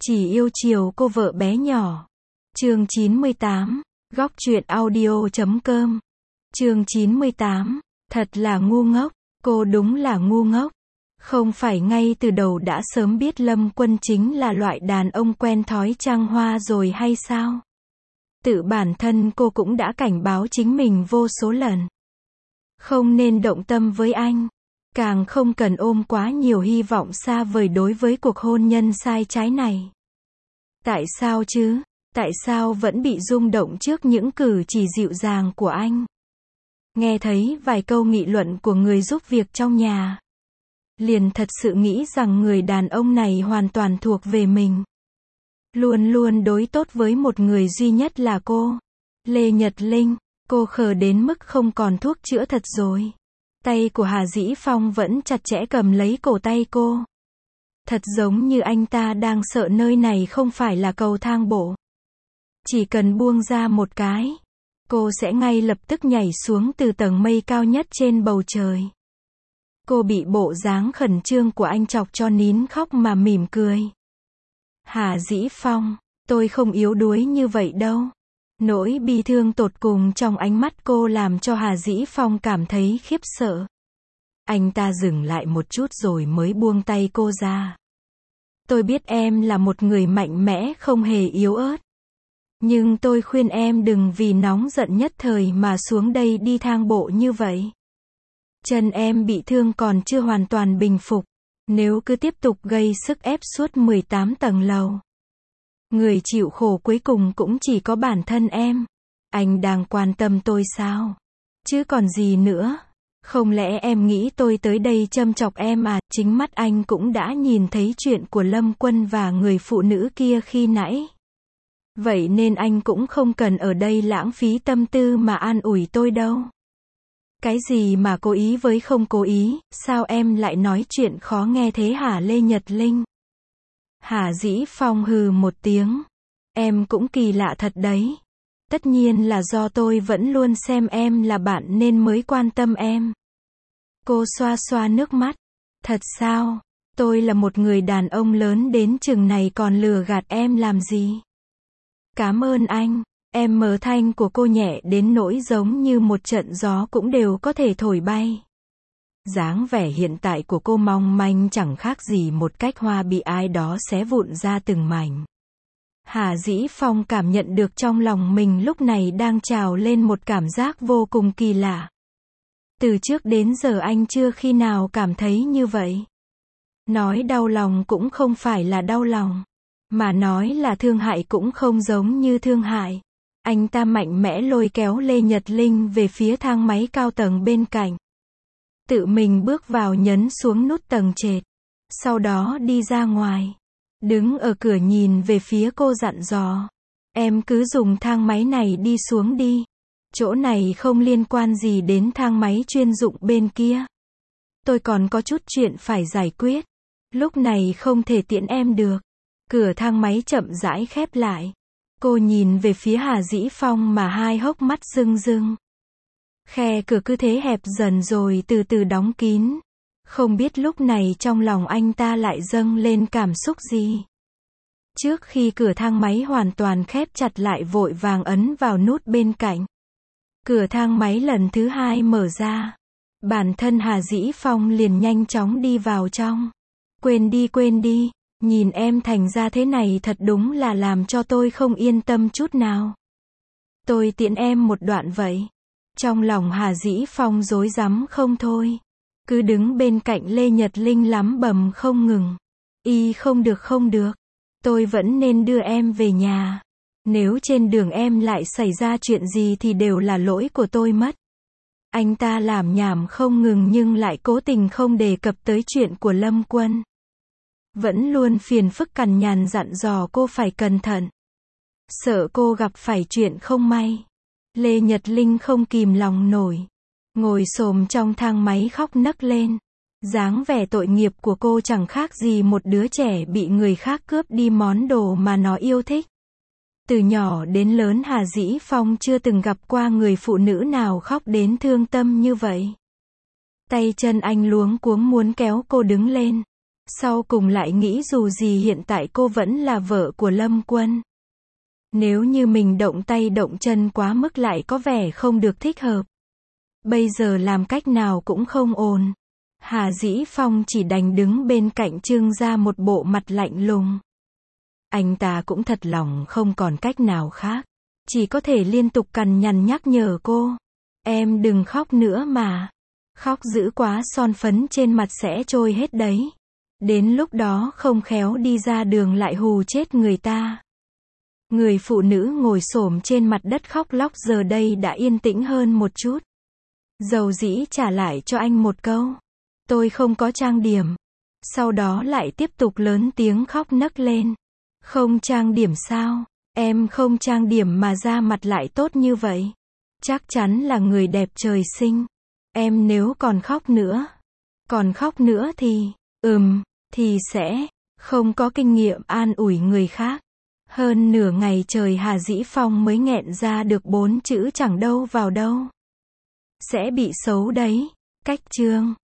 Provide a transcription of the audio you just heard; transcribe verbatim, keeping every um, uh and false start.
Chỉ yêu chiều cô vợ bé nhỏ. Chương chín mươi tám, góc truyện audio chấm com. Chương chín mươi tám, thật là ngu ngốc, cô đúng là ngu ngốc. Không phải ngay từ đầu đã sớm biết Lâm Quân chính là loại đàn ông quen thói trăng hoa rồi hay sao? Tự bản thân cô cũng đã cảnh báo chính mình vô số lần. Không nên động tâm với anh. Càng không cần ôm quá nhiều hy vọng xa vời đối với cuộc hôn nhân sai trái này. Tại sao chứ? Tại sao vẫn bị rung động trước những cử chỉ dịu dàng của anh? Nghe thấy vài câu nghị luận của người giúp việc trong nhà. Liền thật sự nghĩ rằng người đàn ông này hoàn toàn thuộc về mình. Luôn luôn đối tốt với một người duy nhất là cô. Lê Nhật Linh, cô khờ đến mức không còn thuốc chữa thật rồi. Tay của Hà Dĩ Phong vẫn chặt chẽ cầm lấy cổ tay cô. Thật giống như anh ta đang sợ nơi này không phải là cầu thang bộ. Chỉ cần buông ra một cái, cô sẽ ngay lập tức nhảy xuống từ tầng mây cao nhất trên bầu trời. Cô bị bộ dáng khẩn trương của anh chọc cho nín khóc mà mỉm cười. Hà Dĩ Phong, tôi không yếu đuối như vậy đâu. Nỗi bi thương tột cùng trong ánh mắt cô làm cho Hà Dĩ Phong cảm thấy khiếp sợ. Anh ta dừng lại một chút rồi mới buông tay cô ra. Tôi biết em là một người mạnh mẽ không hề yếu ớt. Nhưng tôi khuyên em đừng vì nóng giận nhất thời mà xuống đây đi thang bộ như vậy. Chân em bị thương còn chưa hoàn toàn bình phục. Nếu cứ tiếp tục gây sức ép suốt mười tám tầng lầu. Người chịu khổ cuối cùng cũng chỉ có bản thân em. Anh đang quan tâm tôi sao? Chứ còn gì nữa? Không lẽ em nghĩ tôi tới đây châm chọc em à? Chính mắt anh cũng đã nhìn thấy chuyện của Lâm Quân và người phụ nữ kia khi nãy. Vậy nên anh cũng không cần ở đây lãng phí tâm tư mà an ủi tôi đâu. Cái gì mà cố ý với không cố ý, sao em lại nói chuyện khó nghe thế hả Lê Nhật Linh? Hà Dĩ Phong hừ một tiếng. Em cũng kỳ lạ thật đấy. Tất nhiên là do tôi vẫn luôn xem em là bạn nên mới quan tâm em. Cô xoa xoa nước mắt. Thật sao? Tôi là một người đàn ông lớn đến chừng này còn lừa gạt em làm gì? Cảm ơn anh. Em mờ thanh của cô nhẹ đến nỗi giống như một trận gió cũng đều có thể thổi bay. Dáng vẻ hiện tại của cô mong manh chẳng khác gì một cách hoa bị ai đó xé vụn ra từng mảnh. Hà Dĩ Phong cảm nhận được trong lòng mình lúc này đang trào lên một cảm giác vô cùng kỳ lạ. Từ trước đến giờ anh chưa khi nào cảm thấy như vậy. Nói đau lòng cũng không phải là đau lòng. Mà nói là thương hại cũng không giống như thương hại. Anh ta mạnh mẽ lôi kéo Lê Nhật Linh về phía thang máy cao tầng bên cạnh. Tự mình bước vào nhấn xuống nút tầng trệt. Sau đó đi ra ngoài. Đứng ở cửa nhìn về phía cô dặn dò. Em cứ dùng thang máy này đi xuống đi. Chỗ này không liên quan gì đến thang máy chuyên dụng bên kia. Tôi còn có chút chuyện phải giải quyết. Lúc này không thể tiễn em được. Cửa thang máy chậm rãi khép lại. Cô nhìn về phía Hà Dĩ Phong mà hai hốc mắt rưng rưng. Khe cửa cứ thế hẹp dần rồi từ từ đóng kín. Không biết lúc này trong lòng anh ta lại dâng lên cảm xúc gì. Trước khi cửa thang máy hoàn toàn khép chặt lại vội vàng ấn vào nút bên cạnh. Cửa thang máy lần thứ hai mở ra. Bản thân Hà Dĩ Phong liền nhanh chóng đi vào trong. Quên đi quên đi. Nhìn em thành ra thế này thật đúng là làm cho tôi không yên tâm chút nào. Tôi tiễn em một đoạn vậy. Trong lòng Hà Dĩ Phong rối rắm không thôi. Cứ đứng bên cạnh Lê Nhật Linh lắm bầm không ngừng. Y không được không được. Tôi vẫn nên đưa em về nhà. Nếu trên đường em lại xảy ra chuyện gì thì đều là lỗi của tôi mất. Anh ta làm nhảm không ngừng nhưng lại cố tình không đề cập tới chuyện của Lâm Quân. Vẫn luôn phiền phức cằn nhằn dặn dò cô phải cẩn thận. Sợ cô gặp phải chuyện không may. Lê Nhật Linh không kìm lòng nổi. Ngồi xổm trong thang máy khóc nấc lên. Dáng vẻ tội nghiệp của cô chẳng khác gì một đứa trẻ bị người khác cướp đi món đồ mà nó yêu thích. Từ nhỏ đến lớn Hà Dĩ Phong chưa từng gặp qua người phụ nữ nào khóc đến thương tâm như vậy. Tay chân anh luống cuống muốn kéo cô đứng lên. Sau cùng lại nghĩ dù gì hiện tại cô vẫn là vợ của Lâm Quân. Nếu như mình động tay động chân quá mức lại có vẻ không được thích hợp. Bây giờ làm cách nào cũng không ổn. Hà Dĩ Phong chỉ đành đứng bên cạnh Trương Gia một bộ mặt lạnh lùng. Anh ta cũng thật lòng không còn cách nào khác. Chỉ có thể liên tục cằn nhằn nhắc nhở cô. Em đừng khóc nữa mà. Khóc dữ quá son phấn trên mặt sẽ trôi hết đấy. Đến lúc đó không khéo đi ra đường lại hù chết người ta. Người phụ nữ ngồi xổm trên mặt đất khóc lóc giờ đây đã yên tĩnh hơn một chút. Dầu dĩ trả lại cho anh một câu. Tôi không có trang điểm. Sau đó lại tiếp tục lớn tiếng khóc nấc lên. Không trang điểm sao? Em không trang điểm mà da mặt lại tốt như vậy. Chắc chắn là người đẹp trời sinh. Em nếu còn khóc nữa. Còn khóc nữa thì, ừm, thì sẽ không có kinh nghiệm an ủi người khác. Hơn nửa ngày trời Hà Dĩ Phong mới nghẹn ra được bốn chữ chẳng đâu vào đâu. Sẽ bị xấu đấy. Cách chương